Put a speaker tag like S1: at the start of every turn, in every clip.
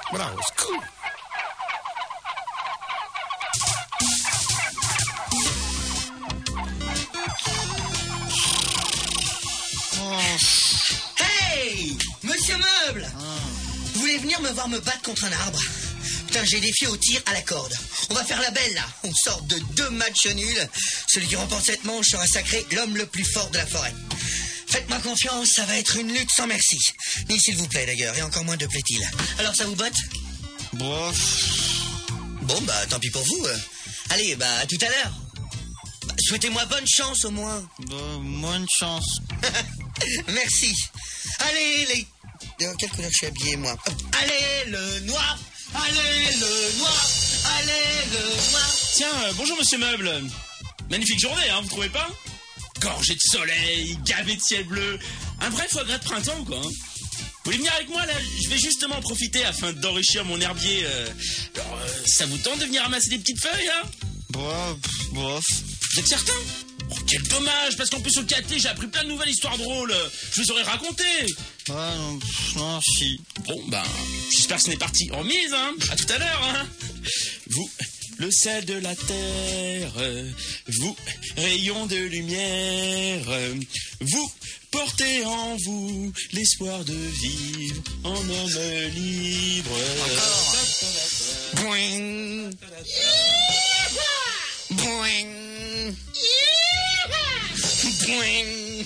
S1: Bravo, cool.
S2: Hey, Monsieur Meuble, vous voulez venir me voir me battre contre un arbre? Putain, j'ai des filles au tir à la corde. On va faire la belle, là. On sort de 2 matchs nuls. Celui qui remporte cette manche sera sacré l'homme le plus fort de la forêt. Faites-moi confiance, ça va être une lutte sans merci. Ni s'il vous plaît, d'ailleurs, et encore moins de plaît-il. Alors, ça vous botte?
S3: Bof.
S2: Bon, bah, tant pis pour vous. Allez, bah, à tout à l'heure. Bah, souhaitez-moi bonne chance, au moins.
S3: Bonne chance.
S2: Merci. Allez, les... Quelle couleur je suis habillé, moi? Allez, le noir! Allez, le noir! Allez, le noir!
S4: Tiens, bonjour Monsieur Meuble. Magnifique journée, hein, vous trouvez pas? Gorgée de soleil, gavé de ciel bleu. Un vrai foie gras de printemps, quoi. Hein. Vous voulez venir avec moi, là? Je vais justement en profiter afin d'enrichir mon herbier. Alors, ça vous tente de venir ramasser des petites feuilles, hein?
S3: Bof.
S4: Vous êtes certain? Oh, quel dommage, parce qu'en plus au KT, j'ai appris plein de nouvelles histoires drôles. Je vous aurais raconté.
S3: Ah non, si.
S4: Bon, ben, j'espère que ce n'est parti en mise, hein. À tout à l'heure, hein. Vous, le sel de la terre, vous, rayon de lumière, vous, portez en vous l'espoir de vivre en homme libre.
S2: Boing! Boing! Boing!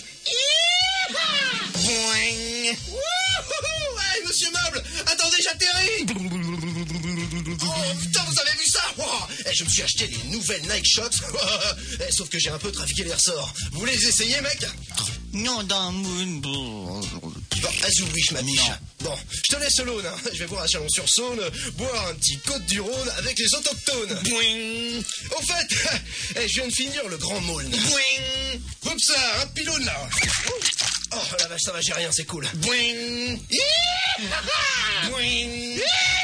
S2: Boing!
S1: Hey, Monsieur Meuble, attendez, j'atterris. Oh, putain, vous avez vu ça? Je me suis acheté les nouvelles Nike Shox. Sauf que j'ai un peu trafiqué les ressorts. Vous voulez les essayer, mec?
S3: Non, dans
S1: Bon, Azoubiche, ma biche. Bon, je te laisse l'Aune, hein. Je vais voir à Chalon-sur-Saône, boire un petit Côte du Rhône avec les autochtones.
S2: Boing!
S1: Au fait, je viens de finir le Grand Maulne.
S2: Boing!
S1: Oups, ça, un pylône, là. Oh, la vache, ça va, j'ai rien, c'est cool.
S2: Boing! Boing!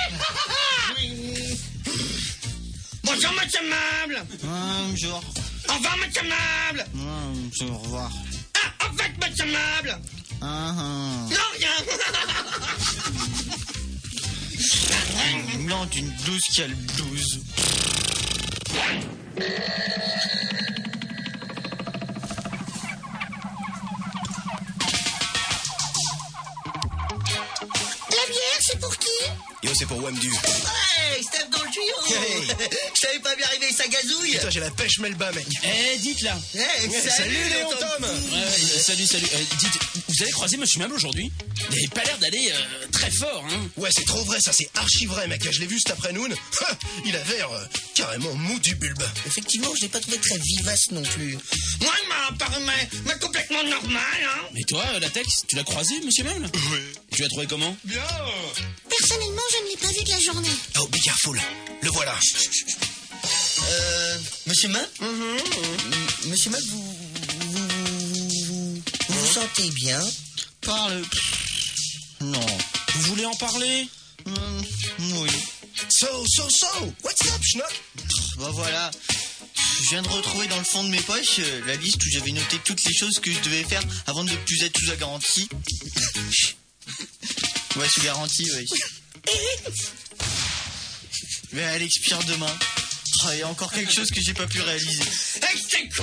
S2: Bonjour, Monsieur Meuble!
S3: Bonjour.
S2: Au revoir, Monsieur Meuble!
S3: Au revoir.
S2: Ah, en fait, Monsieur Meuble! Non, rien!
S3: Blanc d'une blouse qui a le blues.
S2: La bière, c'est pour qui?
S1: Yo, c'est pour Wamdu.
S2: Hey, Steph dans le tuyau!
S1: Hey.
S2: Je savais pas bien arriver, ça gazouille!
S1: Putain, j'ai la pêche Melba, mec.
S4: Dites là.
S2: Hey,
S1: Salut, Léon Tom.
S4: Salut. Dites, vous avez croisé Monsieur Meuble aujourd'hui? Il n'avait pas l'air d'aller très fort, hein.
S1: Ouais, c'est trop vrai, ça, c'est archi vrai, mec. Je l'ai vu cet après-midi. Il avait l'air carrément mou du bulbe.
S2: Effectivement, je l'ai pas trouvé très vivace non plus. Moi, il m'a paru mais complètement normal, hein.
S4: Mais toi, Latex, tu l'as croisé, Monsieur Meuble?
S1: Oui.
S4: Tu l'as trouvé comment?
S1: Bien.
S5: Personnellement, je ne l'ai pas vu de la journée.
S1: Oh, be careful. Le voilà.
S2: Monsieur Meuble? Monsieur Meuble, vous vous sentez bien?
S3: Parle. Non.
S4: Vous voulez en parler?
S3: Oui.
S1: So, what's up, schnock?
S3: Bah voilà. Je viens de retrouver dans le fond de mes poches la liste où j'avais noté toutes les choses que je devais faire avant de ne plus être sous la garantie. Ouais, sous garantie, ouais. Mais elle expire demain. Il y a encore quelque chose que j'ai pas pu réaliser.
S2: C'est quoi?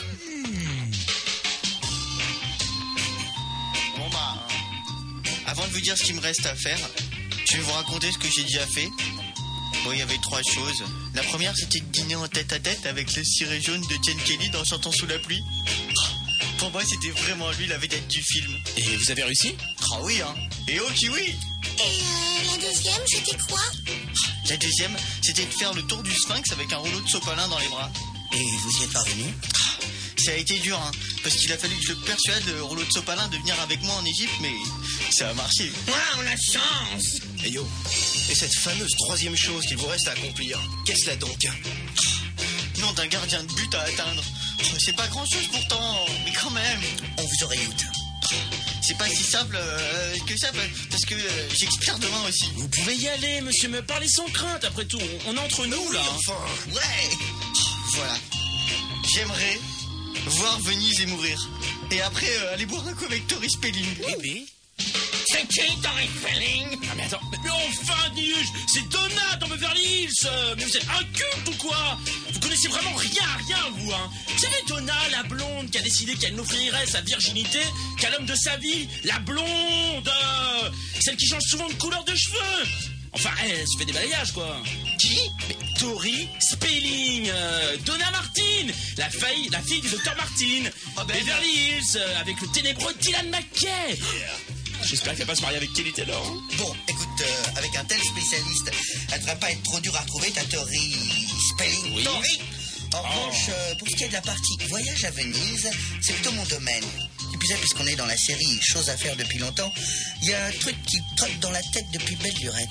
S3: Bon bah, avant de vous dire ce qu'il me reste à faire, je vais vous raconter ce que j'ai déjà fait. Bon, il y avait 3 choses. La première, c'était de dîner en tête-à-tête avec le ciré jaune de Jen Kelly dans Chantons sous la pluie. Pour moi, c'était vraiment lui la vedette du film.
S4: Et vous avez réussi?
S3: Ah oui, hein. Et ok, oui.
S5: Et la deuxième, c'était quoi?
S3: La deuxième, c'était de faire le tour du Sphinx avec un rouleau de sopalin dans les bras.
S2: Et vous y êtes parvenu?
S3: Ça a été dur, hein, parce qu'il a fallu que je persuade le rouleau de sopalin de venir avec moi en Égypte, mais ça a marché.
S2: Waouh, la chance!
S1: Hey yo, et cette fameuse 3e chose qu'il vous reste à accomplir, qu'est-ce là donc?
S3: Nom d'un gardien de but à atteindre. C'est pas grand-chose pourtant, mais quand même.
S2: On vous aurait eu.
S3: C'est pas si simple que ça, parce que j'expire demain aussi.
S4: Vous pouvez y aller, Monsieur Meuble. Parlez sans crainte, après tout. On est entre nous, là.
S1: Enfin,
S2: Ouais!
S3: Voilà. J'aimerais voir Venise et mourir. Et après, aller boire un coup avec Tori Spelling.
S4: Bébé?
S2: C'est qui, Tori Spelling?
S4: Ah mais attends, mais enfin dis-je, c'est Donna dans Beverly Hills. Mais vous êtes inculte ou quoi? Vous connaissez vraiment rien, vous, hein. Vous savez Donna, la blonde, qui a décidé qu'elle n'offrirait sa virginité qu'à l'homme de sa vie. La blonde, celle qui change souvent de couleur de cheveux. Enfin, elle se fait des balayages, quoi. Qui? Mais Tori Spelling, Donna Martin, la fille du docteur Martin, Beverly Hills, avec le ténébreux Dylan McKay. J'espère qu'elle va se marier avec Kelly Taylor. Hein.
S2: Bon, écoute, avec un tel spécialiste, elle devrait pas être trop dure à retrouver, ta Tori Spelling.
S4: Oui.
S2: Tori. En revanche, pour ce qui est de la partie voyage à Venise, c'est plutôt mon domaine. Et puis ça, puisqu'on est dans la série Chose à faire depuis longtemps, il y a un truc qui trotte dans la tête depuis belle lurette.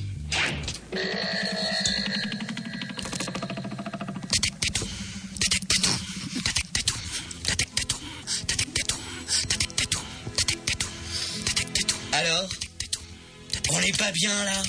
S2: Alors, on n'est pas bien là?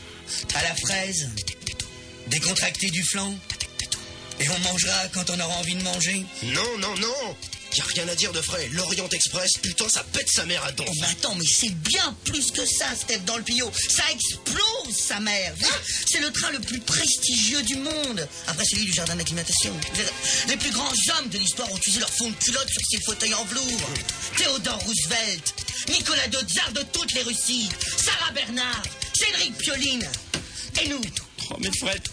S2: À la fraise? Décontracté du flanc? Et on mangera quand on aura envie de manger?
S1: Non. Y a rien à dire de frais. L'Orient Express, putain, ça pète sa mère à dents.
S2: Oh, mais attends, mais c'est bien plus que ça, Steph, dans le Pio. Ça explose, sa mère. C'est le train le plus prestigieux du monde. Après celui du jardin d'acclimatation. Les plus grands hommes de l'histoire ont utilisé leur fond de culotte sur ces fauteuils en velours. Théodore Roosevelt, Nicolas Tsar de toutes les Russies, Sarah Bernard, Cédric Pioline. Et nous?
S4: Oh, mais Fred,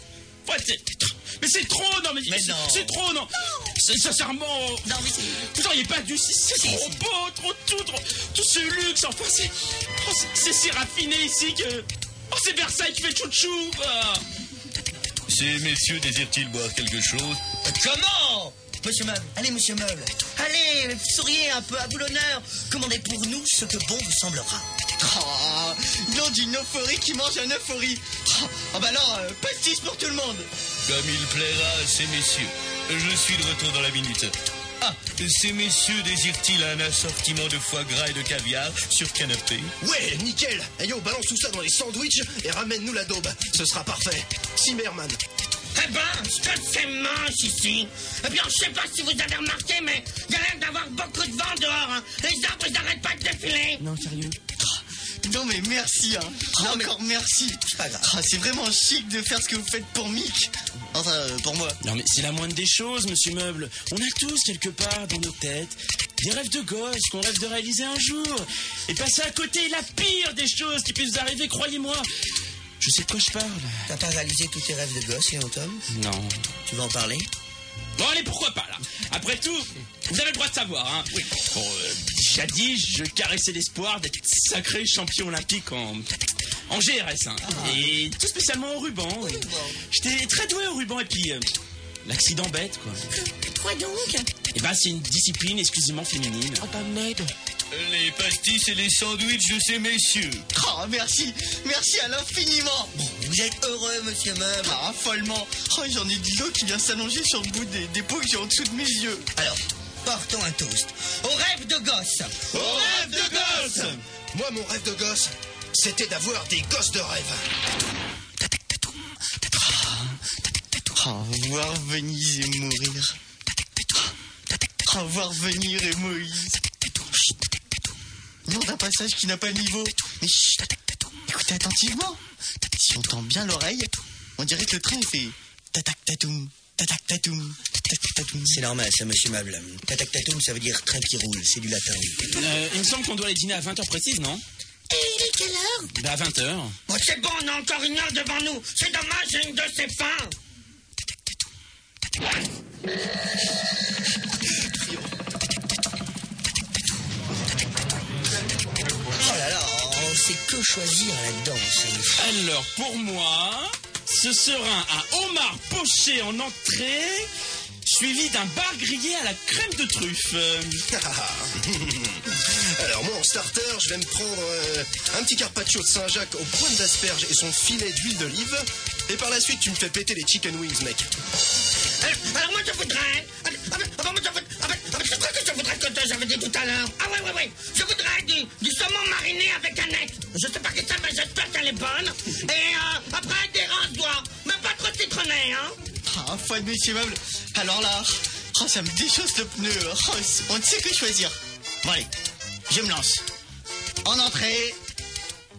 S4: mais c'est trop, non, mais
S2: non.
S4: C'est trop, non. Sincèrement,
S2: Non, mais
S4: vous auriez pas dû, c'est trop beau, trop tout ce luxe, enfin, c'est si raffiné ici que... Oh, c'est Versailles qui fait chouchou, quoi.
S6: Ces messieurs désirent-ils boire quelque chose?
S2: Comment? Monsieur Meuble, allez, monsieur Meuble. Allez, souriez un peu à boulonneur. Commandez pour nous ce que bon vous semblera.
S3: Oh, nom d'une euphorie qui mange un euphorie. Oh, bah alors, pastis pour tout le monde.
S6: Comme il plaira à ces messieurs. Je suis de retour dans la minute. Ah, ces messieurs désirent-ils un assortiment de foie gras et de caviar sur canapé?
S1: Ouais, nickel. Hey yo, balance tout ça dans les sandwichs et ramène-nous la daube. Ce sera parfait. Zimmerman.
S7: Eh ben, ce que c'est mince ici. Et puis, je sais pas si vous avez remarqué, mais il y a l'air d'avoir beaucoup de vent dehors. Hein. Les arbres, ils n'arrêtent pas de défiler.
S4: Non, sérieux.
S3: Non mais merci, hein.
S2: Non, mais-
S3: Encore merci.
S2: C'est pas grave.
S3: C'est vraiment chic de faire ce que vous faites pour Mick. Enfin, pour moi.
S4: Non, mais c'est la moindre des choses, monsieur Meuble. On a tous, quelque part, dans nos têtes, des rêves de gosse qu'on rêve de réaliser un jour. Et passer à côté est la pire des choses qui puissent vous arriver, croyez-moi. Je sais de quoi je parle.
S2: T'as pas réalisé tous tes rêves de gosse, Léon Tom?
S4: Non.
S2: Tu vas en parler?
S4: Bon, allez, pourquoi pas, là. Après tout, vous avez le droit de savoir, hein. Oui. Bon, jadis, je caressais l'espoir d'être sacré champion olympique en GRS, hein. Et tout spécialement au ruban. J'étais très doué au ruban, et puis l'accident bête, quoi.
S5: Quoi donc?
S4: Et ben, c'est une discipline exclusivement féminine. Oh, bah, m'aide.
S6: Les pastis et les sandwichs de ces messieurs.
S3: Oh, merci. Merci à l'infiniment.
S2: Bon, vous êtes heureux, monsieur Meuble?
S3: Ah, follement. Oh, j'en ai de l'eau qui vient s'allonger sur le bout des peaux que j'ai en dessous de mes yeux.
S2: Alors, portons un toast. Au rêve de gosse!
S1: Au rêve de gosse. Moi, mon rêve de gosse, c'était d'avoir des gosses de rêve.
S3: Oh, voir Venise et mourir. Oh, voir venir et Moïse. Nom d'un passage qui n'a pas de niveau. Mais chut, écoutez attentivement. Si on tend bien l'oreille, on dirait que le train fait tatak tatoum, tatak tatoum, tatak tatoum.
S2: C'est normal, ça, monsieur Meuble. Tatak tatoum, ça veut dire train qui roule. C'est du latin.
S4: Il me semble qu'on doit aller dîner à 20h précise, non?
S5: Et il est quelle heure?
S4: Bah, à 20h.
S7: Oh, c'est bon, on a encore une heure devant nous. C'est dommage, j'ai une de ces fins.
S2: Oh là là, on sait que choisir là-dedans.
S4: Alors, pour moi, ce sera un homard poché en entrée, suivi d'un bar grillé à la crème de truffe.
S1: Alors moi en starter, je vais me prendre un petit carpaccio de Saint-Jacques aux pointes d'asperges et son filet d'huile d'olive. Et par la suite, tu me fais péter les chicken wings, mec.
S7: Alors moi, je voudrais... C'est quoi que je voudrais que j'avais dit tout à l'heure? Ah ouais. Je voudrais du saumon mariné avec aneth. Je sais pas quelle c'est, mais j'espère qu'elle est bonne. Et après, des rince-doigts. Mais pas trop citronné, hein?
S3: Ah, foi de monsieur Meuble. Alors là, oh, ça me déchausse le pneu. Oh, on ne sait que choisir. Bon allez, je me lance. En entrée,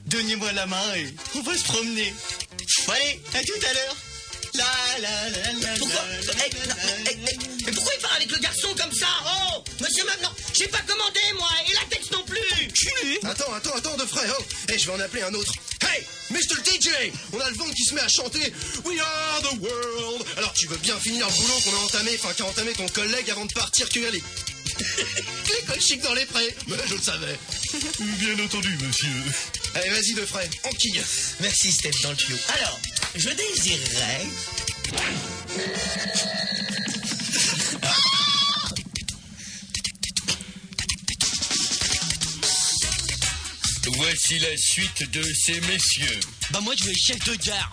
S3: donnez-moi la main et on va se promener. Bon, allez, à tout à l'heure.
S2: Pourquoi mais pourquoi il part avec le garçon comme ça? Oh, monsieur Meuble, non, j'ai pas commandé, moi, et la texte non plus.
S1: Attends, de frais, oh. Je vais en appeler un autre. Hey, Mr. DJ, on a le vent qui se met à chanter We are the world. Alors tu veux bien finir le boulot qu'on a entamé, qu'a entamé ton collègue avant de partir cueillir les cols chics dans les prés. Mais je le savais.
S6: Bien entendu, monsieur.
S1: Allez, vas-y, de frais, enquille.
S2: Merci, Steph, dans le tuyau. Alors, je désirerais...
S6: Voici la suite de ces messieurs.
S3: Bah moi je veux chef de gare.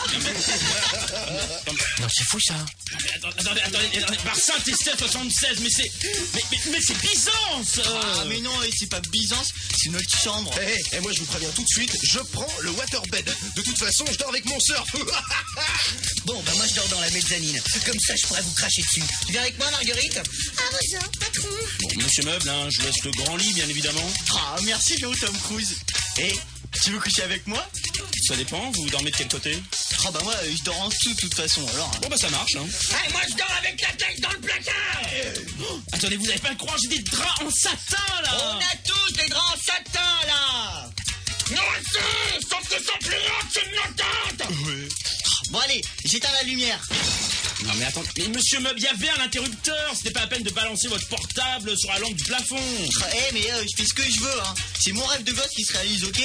S2: Non, c'est fou, ça.
S4: Attendez. Par Saint-Estève 76, mais c'est Byzance.
S3: Ah mais non, c'est pas Byzance, c'est notre chambre.
S1: Et moi je vous préviens tout de suite, je prends le waterbed. De toute façon, je dors avec mon surf.
S2: Bon, bah moi je dors dans la mezzanine. Comme ça, je pourrais vous cracher dessus. Tu viens avec moi, Marguerite?
S5: À vos ordres, patron.
S4: Bon, monsieur Meuble, hein, je vous laisse le grand lit, bien évidemment.
S3: Ah merci Léo Tom Cruise. Et tu veux coucher avec moi?
S4: Ça dépend, vous dormez de quel côté?
S3: Ah bah moi je dors en dessous de toute façon alors.
S4: Bon bah ça marche, hein.
S7: Hey, moi je dors avec la tête dans le placard.
S4: Attendez, vous allez pas le croire, j'ai des draps en satin, là.
S2: On a tous des grands satins, là.
S7: Non, si, sauf que sont plus longs que une entente.
S3: Bon allez, j'éteins la lumière.
S4: Non mais attends, mais monsieur Meuble, il y avait un interrupteur, c'était pas la peine de balancer votre portable sur la lampe du plafond.
S3: Mais je fais ce que je veux, hein. C'est mon rêve de gosse qui se réalise, ok?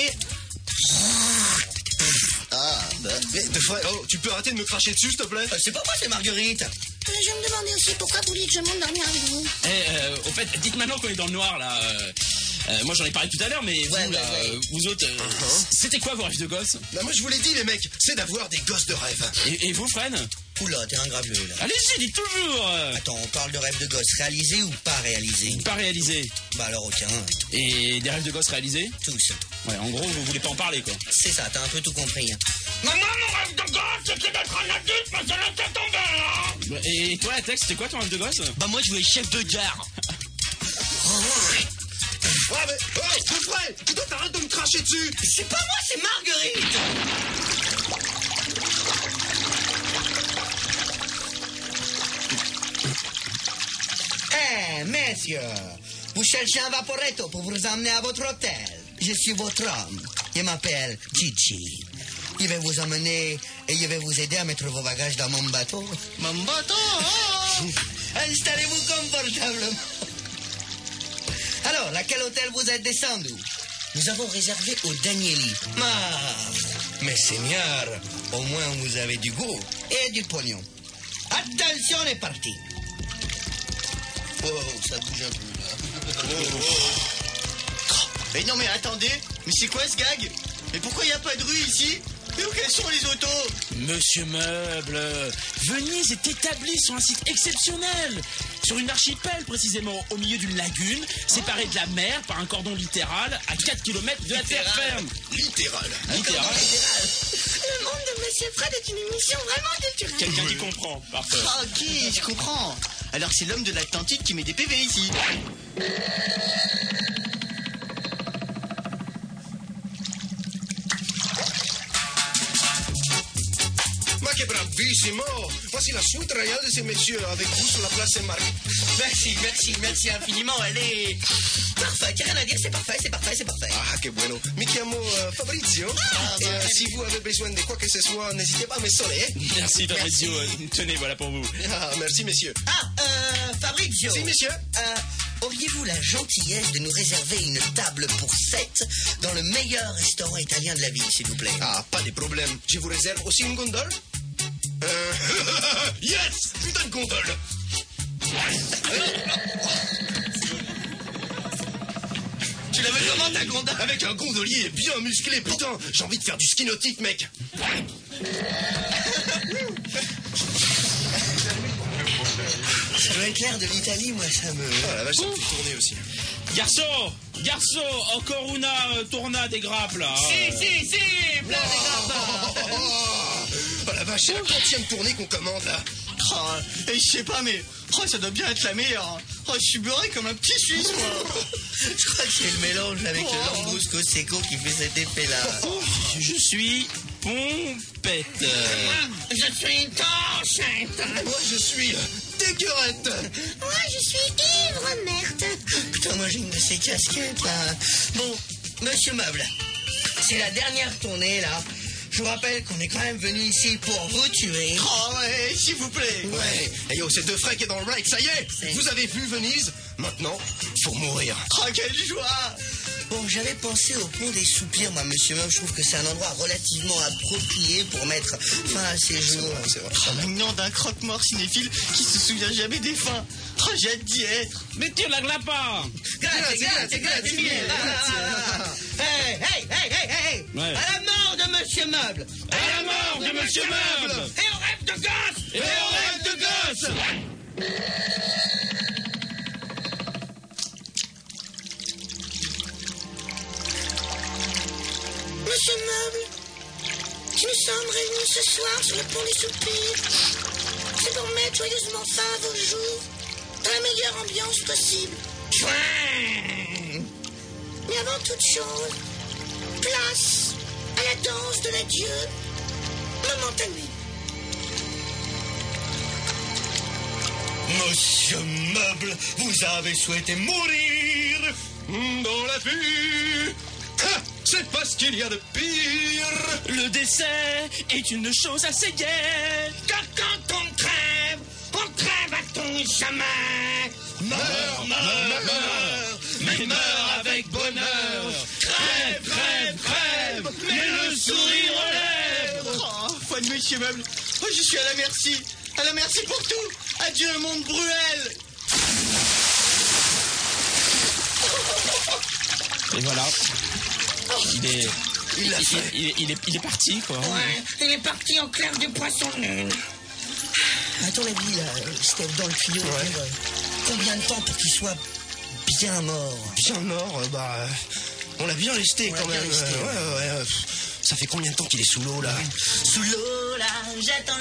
S1: Ah, bah. Mais de frais, oh, tu peux arrêter de me cracher dessus, s'il te plaît?
S2: C'est pas moi, c'est Marguerite.
S5: Je me demandais aussi pourquoi vous vouliez que je monte dormir avec vous.
S4: Au fait, dites maintenant qu'on est dans le noir, là. Moi j'en ai parlé tout à l'heure, mais
S2: Ouais,
S4: vous, là,
S2: ouais.
S4: Vous autres, c'était quoi vos rêves de gosse?
S1: Bah, moi je vous l'ai dit, les mecs, c'est d'avoir des gosses de rêve.
S4: Et vous, Fred?
S2: Oula, t'es un graveux, là.
S4: Allez-y, dites toujours.
S2: Attends, on parle de rêve de gosse réalisé ou pas réalisé?
S4: Pas réalisé.
S2: Bah alors aucun.
S4: Et des rêves de gosse réalisés?
S2: Tous.
S4: Ouais, en gros, vous voulez pas en parler, quoi.
S2: C'est ça, t'as un peu tout compris. Hein.
S7: Maman, mon rêve de gosse, c'était d'être un adulte, mais ça laissait tomber, hein.
S4: Et toi, Tex, c'était quoi ton rêve de gosse?
S3: Bah moi je veux chef de gare.
S1: Ouais, mais, oh, de frais, tu dois t'arrêter de me cracher dessus.
S2: C'est pas moi, c'est Marguerite. Messieurs, vous cherchez un vaporetto pour vous emmener à votre hôtel. Je suis votre homme. Je m'appelle Gigi. Je vais vous emmener et je vais vous aider à mettre vos bagages dans mon bateau.
S3: Mon bateau.
S2: Installez-vous confortablement. Alors, à quel hôtel vous êtes descendu? Nous avons réservé au Danieli. Ah, mais seigneur, au moins vous avez du goût et du pognon. Attention, on est parti. Oh, ça bouge un peu, là.
S3: Mais non mais attendez, mais c'est quoi ce gag? Mais pourquoi il n'y a pas de rue ici? Mais où quelles sont les autos?
S4: Monsieur Meuble, Venise est établie sur un site exceptionnel, sur une archipel précisément, au milieu d'une lagune, séparée de la mer par un cordon littéral à 4 km de la terre ferme.
S1: Littéral.
S4: Littéral.
S5: Le monde de Monsieur Fred est une émission vraiment culturelle.
S4: Quelqu'un qui comprend, parfait.
S3: Ah ok, je comprends. Alors c'est l'homme de l'Atlantique qui met des PV ici.
S1: Ma che bravissimo! Voici la suite royale de ces messieurs avec vous sur la place Saint-Marc.
S2: Merci infiniment. Elle est parfait. T'as rien à dire, c'est parfait.
S1: Ah, que bueno. Mi chiamo Fabrizio. Et si vous avez besoin de quoi que ce soit, n'hésitez pas à me sonner.
S4: Merci Fabrizio, tenez, voilà pour vous.
S1: Ah, merci, messieurs.
S2: Fabrizio.
S1: Si, monsieur.
S2: Auriez-vous la gentillesse de nous réserver une table pour 7 dans le meilleur restaurant italien de la ville, s'il vous plaît?
S1: Ah, pas de problème. Je vous réserve aussi une gondole. Yes! Putain de gondole!
S2: Tu l'avais comment ta gondole?
S1: Avec un gondolier bien musclé, putain! J'ai envie de faire du ski nautique, mec!
S2: Ça doit être l'air de l'Italie, moi, ça me...
S1: Ah, la vache, ça me fait tourner aussi.
S4: Garçon, encore una tourna des grappes, là.
S2: Si, plein des grappes.
S1: Oh la vache, c'est la 4e tournée qu'on commande, là.
S3: Et je sais pas mais ça doit bien être la meilleure. Oh, je suis beurré comme un petit Suisse, moi.
S2: Je crois que c'est le mélange avec le Lambrusco Seco qui fait cet effet-là.
S4: Je suis pompette.
S7: Je suis torchette.
S1: Moi, je suis dégueurette.
S5: Moi, je suis ivre, merde.
S2: Putain, moi j'ai une de ces casquettes là. Bon, monsieur Meuble, c'est la dernière tournée là. Je vous rappelle qu'on est quand même venu ici pour vous tuer.
S3: Oh, ouais, s'il vous plaît.
S1: Ouais. Et yo, c'est deux frères qui est dans le right, ça y est.
S2: C'est-
S1: Vous avez vu Venise? Maintenant, faut mourir.
S3: Oh, quelle joie.
S2: Bon, j'avais pensé au pont des soupirs, moi, monsieur Meuble. Je trouve que c'est un endroit relativement approprié pour mettre fin à ces jours.
S1: C'est vrai.
S3: Oh, maintenant d'un croque-mort cinéphile qui se souvient jamais des fins. Oh, j'ai hâte d'y être.
S4: Mais tire la glapa.
S2: Grazie. Hey.
S4: Ouais.
S2: À la mort de monsieur Meuble.
S4: À la mort de Monsieur Meuble.
S7: Et on rêve de gosse.
S4: Et on rêve de gosse.
S5: Monsieur Meuble, nous sommes réunis ce soir sur le pont des soupirs. C'est pour mettre joyeusement fin à vos jours dans la meilleure ambiance possible. Mais avant toute chose, place à la danse de l'adieu momentanée.
S1: Monsieur Meuble, vous avez souhaité mourir dans la vue. Ah, c'est pas ce qu'il y a de pire.
S4: Le décès est une chose assez gaie.
S7: Car quand on crève à ton chemin.
S1: Meurs,
S4: Mais meurs avec bonheur. Crève, mais le sourire aux lèvres.
S3: Oh, foi de Monsieur Meuble. Oh, je suis à la merci. À la merci pour tout. Adieu, le monde Bruel.
S4: Et voilà.
S1: Il l'a fait.
S4: Il est parti, quoi.
S7: Ouais, il est parti en clair du poisson nul.
S2: À ton avis, là, Steph, dans le tuyau, combien de temps pour qu'il soit bien mort?
S1: Bien mort, on l'a bien lesté quand
S2: bien
S1: même.
S2: lesté,
S1: Ouais. Ça fait combien de temps qu'il est sous l'eau là?
S2: Sous l'eau, là, j'attends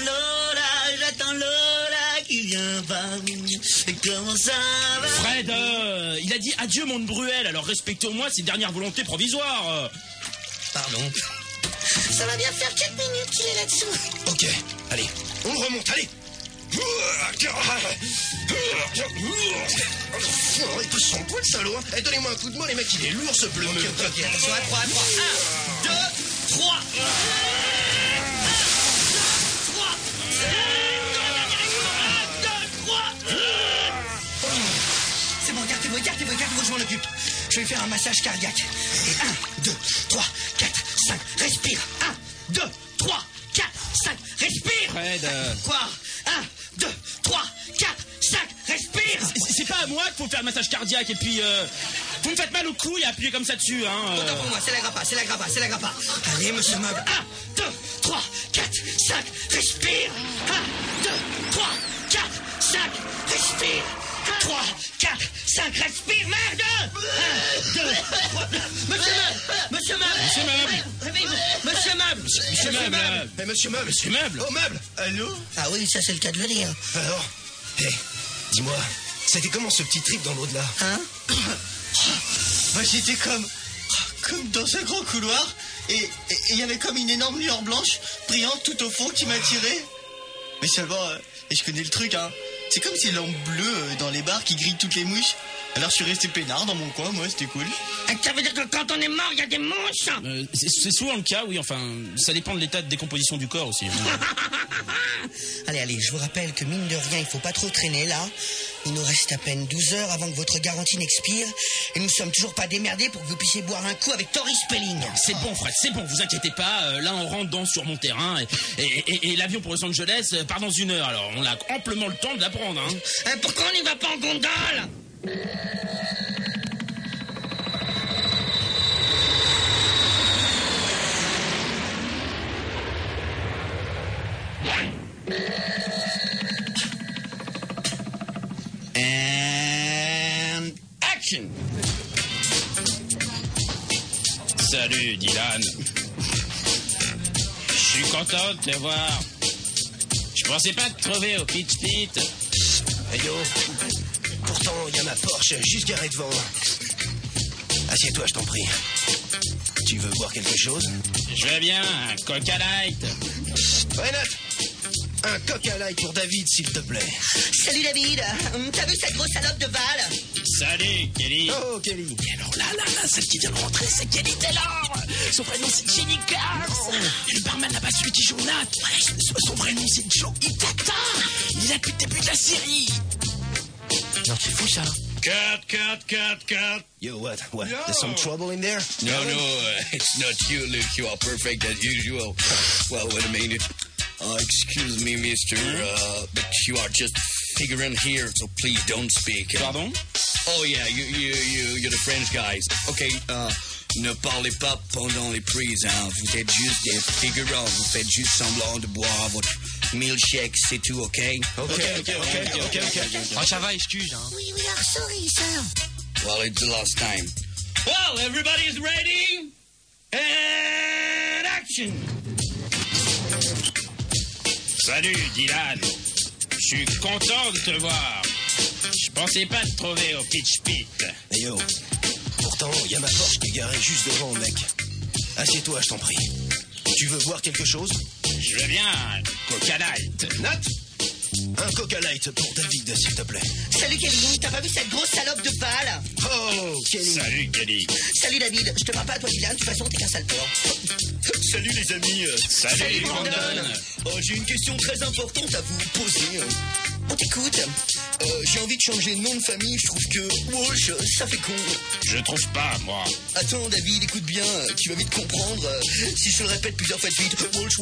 S2: Lola qui vient pas. Et comment ça va?
S4: Fred, il a dit adieu, monde Bruel. Alors respectez au moins ses dernières volontés provisoires.
S2: Pardon.
S5: Ça va bien faire 4 minutes qu'il est là-dessous.
S1: Ok, allez, on remonte, allez. Il peut son poil, salaud. Hein. Donnez-moi un coup de main, les mecs, il est lourd ce pneumeux.
S2: Ok, attention, à 3. 1, 2, 3. C'est bon, écartez-vous, je m'en occupe. Je vais lui faire un massage cardiaque. Et 1, 2, 3, 4, 5, respire. 1, 2, 3, 4, 5, respire.
S4: Fred,
S2: Quoi? 1, 2, 3, 4, 5, respire.
S4: c'est pas à moi qu'il faut faire le massage cardiaque. Et puis, vous me faites mal au cou et appuyez comme ça dessus. Hein,
S2: Autant pour moi, c'est la grappa. Allez, monsieur Meuble. 1, 2, 3, 4, 5, respire. 1, 2, 3, 4, 5, respire. 3, 4, 5, respire, merde. 1, 2, 3. Monsieur Meuble. Réveillez-vous. Monsieur Meuble.
S1: Eh, monsieur Meuble.
S4: Monsieur Meuble.
S1: Oh, Meuble.
S3: Allô?
S2: Ah oui, ça c'est le cas de le dire.
S1: Alors, dis-moi, c'était comment ce petit trip dans l'au-delà?
S2: Hein?
S3: J'étais comme dans un grand couloir et il y avait comme une énorme lueur blanche brillante tout au fond qui m'attirait. Mais seulement, et je connais le truc, hein. C'est comme ces lampes bleues dans les bars qui grillent toutes les mouches. Alors je suis resté peinard dans mon coin, moi, c'était cool.
S7: Ça veut dire que quand on est mort, il y a des mouches.
S4: C'est souvent le cas, oui. Enfin, ça dépend de l'état de décomposition du corps aussi.
S2: Allez, je vous rappelle que mine de rien, il faut pas trop traîner là. Il nous reste à peine 12 heures avant que votre garantie n'expire. Et nous sommes toujours pas démerdés pour que vous puissiez boire un coup avec Tori Spelling.
S4: C'est bon, Fred, c'est bon, vous inquiétez pas. Là, on rentre sur mon terrain et l'avion pour Los Angeles part dans 1 heure. Alors, on a amplement le temps de la prendre. Hein.
S7: Pourquoi on n'y va pas en gondole?
S4: And action. Salut, Dylan. Je suis content de te voir. Je pensais pas te trouver au Pitch Pit.
S1: Eh yo, pourtant, il y a a ma Porsche juste garée devant. Assieds-toi, je t'en prie. Tu veux boire quelque chose?
S4: Je veux bien un Coca Light.
S1: Ouais, Nat. Un Coca Light pour David, s'il te plaît.
S2: Salut David, t'as vu cette grosse salope de Val?
S4: Salut, Kelly.
S1: Oh, Kelly.
S8: Et alors là, celle qui vient de rentrer, c'est Kelly Taylor. Son vrai nom, c'est Jenny Cox. Et le barman là-bas, celui qui joue Nat, son vrai nom, c'est Joe Itata. Il est là depuis le début de la série.
S1: Non, c'est fou, ça.
S6: Cut.
S1: Yo, what? There's some trouble in there?
S6: No, it's not you, Luke. You are perfect as usual. Well, wait a minute. Excuse me, mister, but you are just figuring here, so please don't speak.
S4: Pardon?
S6: Oh, yeah, you're the French guys. Okay, ne parlez pas pendant les prises, hein. Vous êtes juste des figurants. Vous faites juste semblant de boire votre milkshake, c'est tout, ok?
S1: Ok.
S3: Oh, ça va, excuse, hein.
S5: We are sorry, sir.
S6: Well, it's the last time. Well, everybody's ready? And action!
S4: Salut, Dylan. Je suis content de te voir. Je pensais pas te trouver au Pitch Pit.
S1: Hey yo, pourtant, il y a ma Porsche qui est garée juste devant, mec. Assieds-toi, je t'en prie. Tu veux boire quelque chose?
S4: Je veux bien un Coca Light.
S1: Nat? Un Coca Light pour David, s'il te plaît.
S2: Salut Kelly, t'as pas vu cette grosse salope de Val?
S1: Oh, Kelly.
S4: Salut, Kelly.
S2: Salut David, je te parle pas à toi Dylan, de toute façon t'es qu'un sale porc.
S6: Salut les amis.
S4: Salut, Brandon.
S6: Oh, j'ai une question très importante à vous poser.
S2: On t'écoute.
S6: J'ai envie de changer de nom de famille. Je trouve que Walsh, ça fait con.
S4: Je trouve pas, moi.
S6: Attends, David, écoute bien. Tu vas vite comprendre. Si je le répète plusieurs fois de suite. Walsh.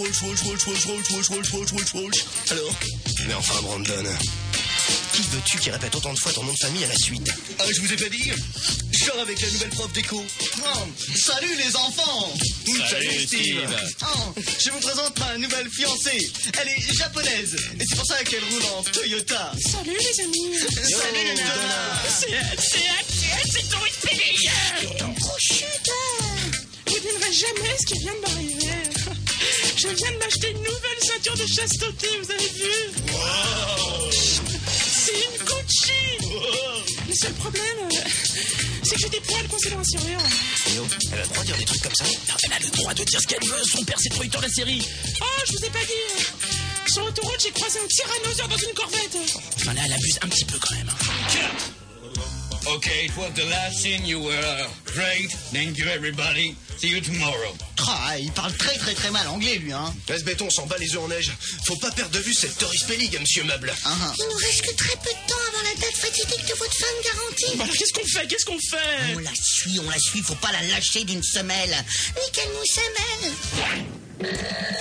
S6: Alors?
S1: Mais enfin, Brandon. Qui veux-tu qui répète autant de fois ton nom de famille à la suite?
S6: Ah, je vous ai pas dit. Je sors avec la nouvelle prof d'éco.
S3: Salut les enfants.
S4: Salut, Steve.
S3: Je vous présente ma nouvelle fiancée. Elle est japonaise. Et c'est pour ça qu'elle roule en Toyota.
S5: Salut, les amis.
S2: Salut Nana.
S5: C'est Tori Spelling. Ton gros chute.
S9: Vous devinerez jamais ce qui vient de m'arriver. Je viens de m'acheter une nouvelle ceinture de chasteté, vous avez vu? C'est une Gucci. Le seul problème, c'est que j'ai des poils coincés dans la serrure.
S1: Yo, elle a le droit de dire des trucs comme ça?
S8: Elle a le droit de dire ce qu'elle veut. Son père, c'est le producteur de la série.
S9: Oh, je vous ai pas dit. Sur l'autoroute, j'ai croisé un tyrannosaure dans une corvette.
S8: Enfin là, elle abuse un petit peu quand même.
S6: Okay, it was the last scene. You were great. Thank you, everybody. See you tomorrow.
S3: Il parle très mal anglais lui, hein.
S1: Laisse béton, on s'en bat les œufs en neige. Faut pas perdre de vue cette Tori Spelling, monsieur Meuble.
S5: Il nous reste que très peu de temps avant la date fatidique de votre fin de garantie.
S4: Bah alors, qu'est-ce qu'on fait?
S2: On la suit, faut pas la lâcher d'une semelle.
S5: Oui, qu'elle nous semelle.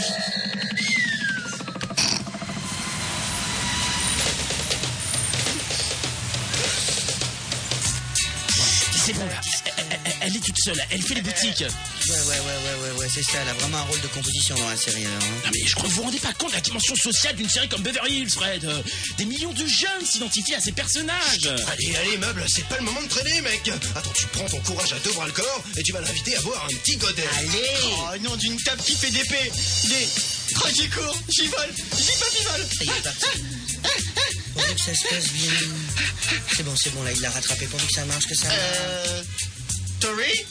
S8: C'est bon là. Elle est toute seule. Elle fait les boutiques.
S2: Ouais, c'est ça, elle a vraiment un rôle de composition dans la série alors.
S8: Non mais je crois que vous vous rendez pas compte de la dimension sociale d'une série comme Beverly Hills, Fred. Des millions de jeunes s'identifient à ces personnages.
S1: Allez, Meuble, c'est pas le moment de traîner, mec. Attends, tu prends ton courage à deux bras le corps et tu vas l'inviter à boire un petit godet.
S2: Allez.
S3: Oh non, d'une table qui fait d'épée. J'y cours, j'y vole, j'y papivole.
S2: Ça y est, parti. Pourvu que ça se passe bien. C'est bon, là, il l'a rattrapé. Pourvu que ça marche, que ça marche.
S3: Tori?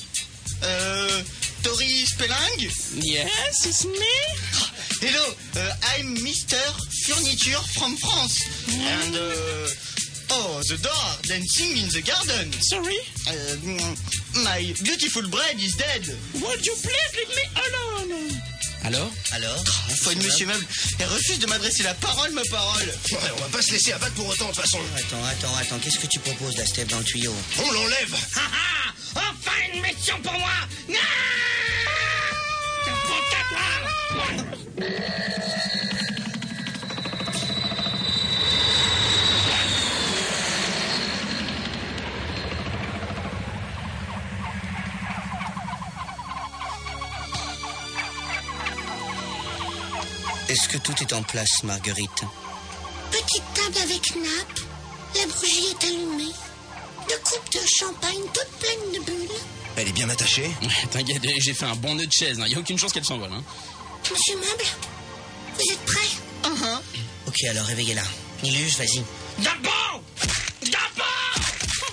S3: Tori Spelling?
S9: Yes, it's me.
S3: Hello, I'm Mr. Furniture from France. And, the door dancing in the garden.
S9: Sorry?
S3: My beautiful bride is dead.
S9: Would you please leave me alone?
S8: Alors?
S3: Faut de Monsieur Meuble. Elle refuse de m'adresser la parole, ma parole.
S1: Ouais, on va pas se laisser abattre pour autant, de toute façon.
S2: Attends, qu'est-ce que tu proposes, la Steph, dans le tuyau?
S1: On l'enlève.
S7: Enfin une mission pour moi. Non.
S2: Est-ce que tout est en place, Marguerite?
S5: Petite table avec nappe. La bougie est allumée. 2 coupes de champagne toutes pleines de bulles.
S1: Elle est bien attachée?
S4: T'inquiète, j'ai fait un bon nœud de chaise. Il n'y a aucune chance qu'elle s'envole. Hein.
S5: Monsieur Meuble, vous êtes prêt?
S2: Ok, alors réveillez-la. Nilus, vas-y.
S7: D'abord.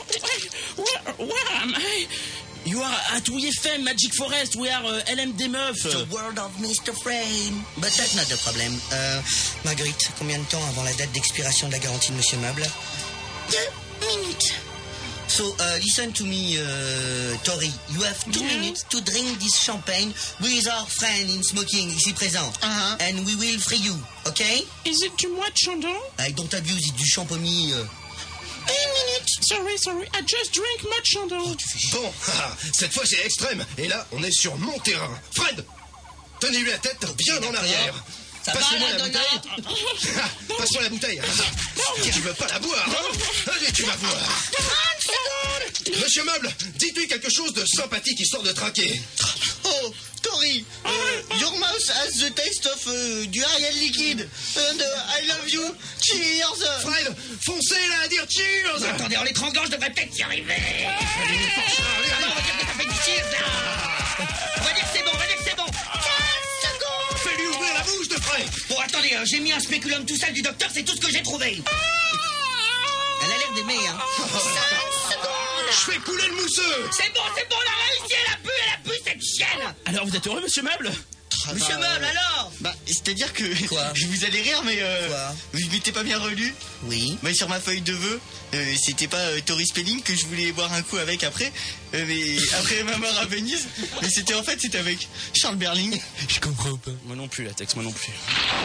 S4: where am I? You are at WFM Magic Forest. We are LMD Meuf.
S2: The world of Mr. Frame. But that's not the problem. Marguerite, combien de temps avant la date d'expiration de la garantie de Monsieur Meuble?
S5: 2 minutes.
S2: So, listen to me, Tori. You have 2 minutes to drink this champagne with our friend in smoking, ici présent. And we will free you, okay?
S9: Is it too much, Chandon?
S2: Don't abuse, it's du champomis.
S5: 1 minute.
S9: Sorry. I just drink much, Chandon.
S1: Bon, cette fois c'est extrême. Et là, on est sur mon terrain. Fred, tenez-lui la tête bien en arrière. Passe-moi la bouteille. Passe-moi la bouteille. Tu veux pas la boire, hein? Allez, tu vas voir. Monsieur Meuble, dites-lui quelque chose de sympathique histoire de traquer.
S3: Oh, Tori, your mouth has the taste of du Ariel liquide. And I love you. Cheers.
S1: Fred, foncez là à dire cheers.
S7: Attendez, en l'étranglage, je devrais peut-être y arriver. On va dire que ça fait du cheers, là. On va dire que c'est bon, 15 secondes.
S1: Fais-lui ouvrir la bouche de Fred.
S7: Bon, attendez, j'ai mis un spéculum tout sale du docteur, c'est tout ce que j'ai trouvé.
S2: Elle a l'air d'aimer, hein.
S5: 5 secondes.
S1: Je fais couler le mousseux.
S7: C'est bon, on a réussi, elle a pu cette chienne.
S4: Alors, vous êtes heureux, Monsieur Meuble?
S2: Monsieur Meuble, alors?
S3: Bah, c'est-à-dire que
S2: Quoi?
S3: je vous allez rire, mais
S2: Quoi?
S3: vous m'étiez pas bien relu.
S2: Oui.
S3: Bah, sur ma feuille de vœux, c'était pas Tori Spelling que je voulais boire un coup avec après, mais après ma mort à Venise. Mais c'était avec Charles Berling. Je comprends pas.
S4: Moi non plus, la texte, moi non plus.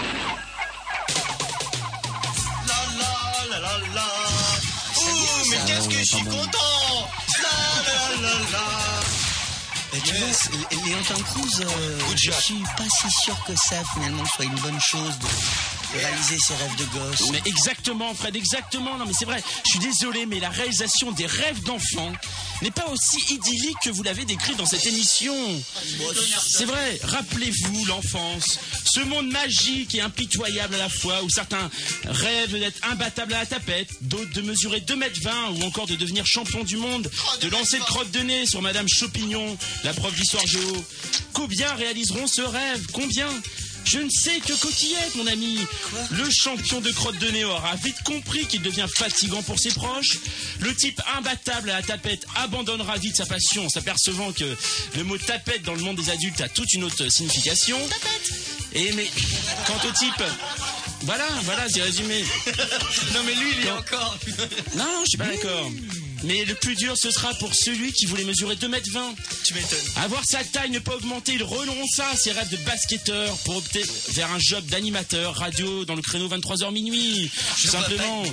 S3: La. Oh, mais qu'est-ce que je suis content. La.
S2: Tu vois, Léontin Cruz, je suis pas si sûr que ça, finalement, soit une bonne chose de réaliser ses rêves de gosse.
S4: Mais exactement, Fred, exactement. Non, mais c'est vrai. Je suis désolé, mais la réalisation des rêves d'enfants n'est pas aussi idyllique que vous l'avez décrit dans cette émission. C'est vrai. Rappelez-vous l'enfance, ce monde magique et impitoyable à la fois, où certains rêvent d'être imbattables à la tapette, d'autres de mesurer 2,20 m ou encore de devenir champion du monde, de lancer le crotte de nez sur Madame Chopignon, la prof d'histoire géo. Combien réaliseront ce rêve? Combien? Je ne sais que coquillette, mon ami. Le champion de crotte de nez aura vite compris qu'il devient fatigant pour ses proches. Le type imbattable à la tapette abandonnera vite sa passion en s'apercevant que le mot tapette dans le monde des adultes a toute une autre signification. Et mais quant au type... Voilà, c'est résumé.
S3: Non, mais lui, il est encore...
S4: Non, je suis pas d'accord. Mais le plus dur, ce sera pour celui qui voulait mesurer 2,20 m.
S3: Tu m'étonnes.
S4: Avoir sa taille, ne pas augmenter, il renonça ses rêves de basketteur pour opter vers un job d'animateur radio dans le créneau 23h minuit. Tout simplement.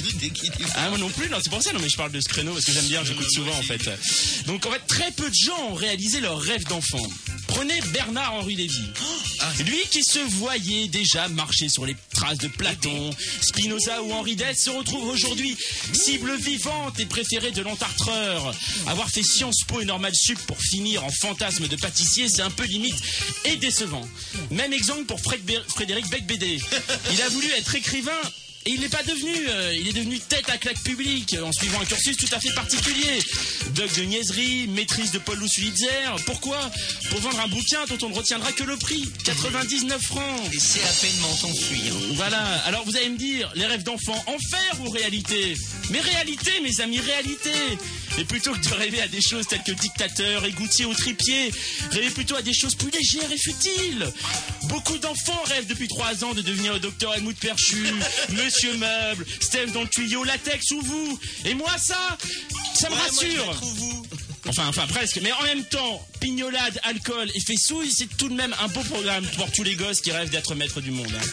S4: Ah, moi non plus, non, c'est pour ça, non, mais je parle de ce créneau parce que j'aime bien, j'écoute souvent en fait. Donc en fait, très peu de gens ont réalisé leurs rêves d'enfant. Prenez Bernard-Henri Lévy. Lui qui se voyait déjà marcher sur les traces de Platon, Spinoza ou Henri Dess se retrouve aujourd'hui cible vivante et préférée de l'entartreur. Avoir fait Sciences Po et Normal Sup pour finir en fantasme de pâtissier, c'est un peu limite et décevant. Même exemple pour Frédéric Becbédé. Il a voulu être écrivain. Et il n'est pas devenu, il est devenu tête à claque publique en suivant un cursus tout à fait particulier. Doc de niaiserie, maîtrise de Paul Louis-Sulitzer. Pourquoi? Pour vendre un bouquin dont on ne retiendra que le prix, 99 francs.
S2: Et c'est à peine menton fuir.
S4: Voilà, alors vous allez me dire, les rêves d'enfants, enfer ou réalité? Mais réalité, mes amis, réalité. Et plutôt que de rêver à des choses telles que dictateur, égoutier ou tripier, rêvez plutôt à des choses plus légères et futiles. Beaucoup d'enfants rêvent depuis 3 ans de devenir le docteur Helmut Perchu, Monsieur Meuble, Steph dans le tuyau, latex ou vous. Et moi, ça me rassure. Enfin, presque. Mais en même temps, pignolade, alcool et fessouille, c'est tout de même un beau programme pour tous les gosses qui rêvent d'être maîtres du monde.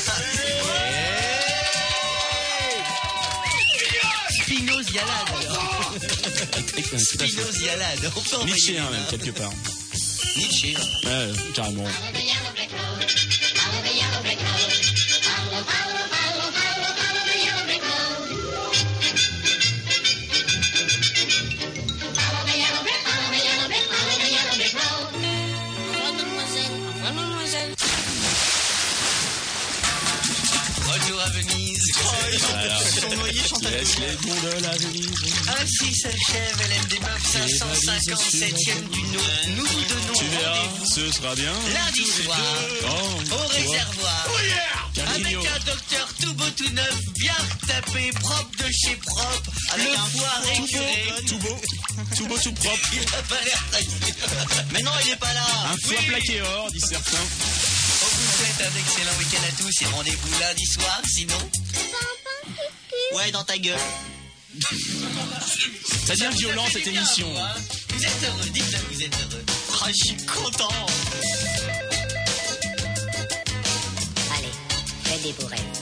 S2: Spinozialade.
S4: Nietzsche, hein, même, quelque part.
S2: Nietzsche.
S4: Ouais, carrément.
S2: Retour à Venise.
S3: Ils sont noyés, Chantal.
S4: Laisse les gondoles à Venise.
S2: Ainsi s'achève LMD Meuf 557e du nom. Nous vous donnons
S4: Tu verras,
S2: rendez-vous
S4: ce sera bien.
S2: lundi soir
S4: Oh,
S2: au réservoir.
S1: Oh yeah!
S4: un
S2: avec
S4: griot.
S2: un docteur tout beau tout neuf, bien retapé, propre de chez propre,
S3: Avec
S2: le
S3: un
S2: foie
S3: foie
S2: récuré.
S4: Tout beau, tout propre.
S2: Il a pas l'air taqué.
S3: Mais non, il est pas là.
S4: Un foie plaqué or, dit certains.
S2: On vous souhaite un excellent week-end à tous et rendez-vous lundi soir, sinon.
S3: Ouais, dans ta gueule.
S4: Ça devient violent cette émission.
S2: Vous êtes heureux, dites-le, vous êtes heureux.
S3: Ah, je suis content.
S10: Allez, fais des bourrées.